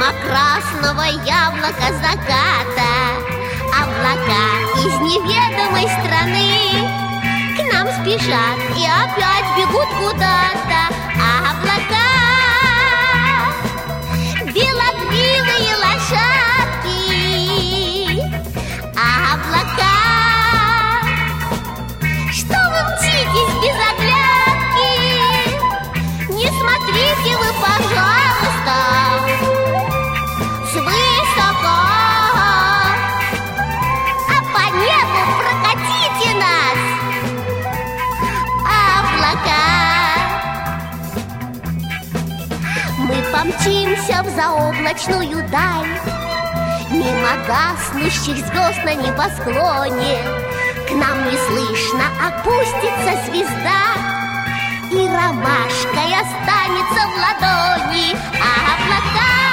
Мимо красного яблока заката облака из неведомой страны к нам спешат и опять бегут куда-то. Облака, белокрылые лошадки. Облака, что вы мчитесь без оглядки? Не смотрите вы, пожалуйста, свысока, а по небу прокатите нас, облака. Мы помчимся в заоблачную даль, мимо гаснущих звезд на небосклоне. К нам неслышно опустится звезда, и ромашкой останется в ладони. Облака,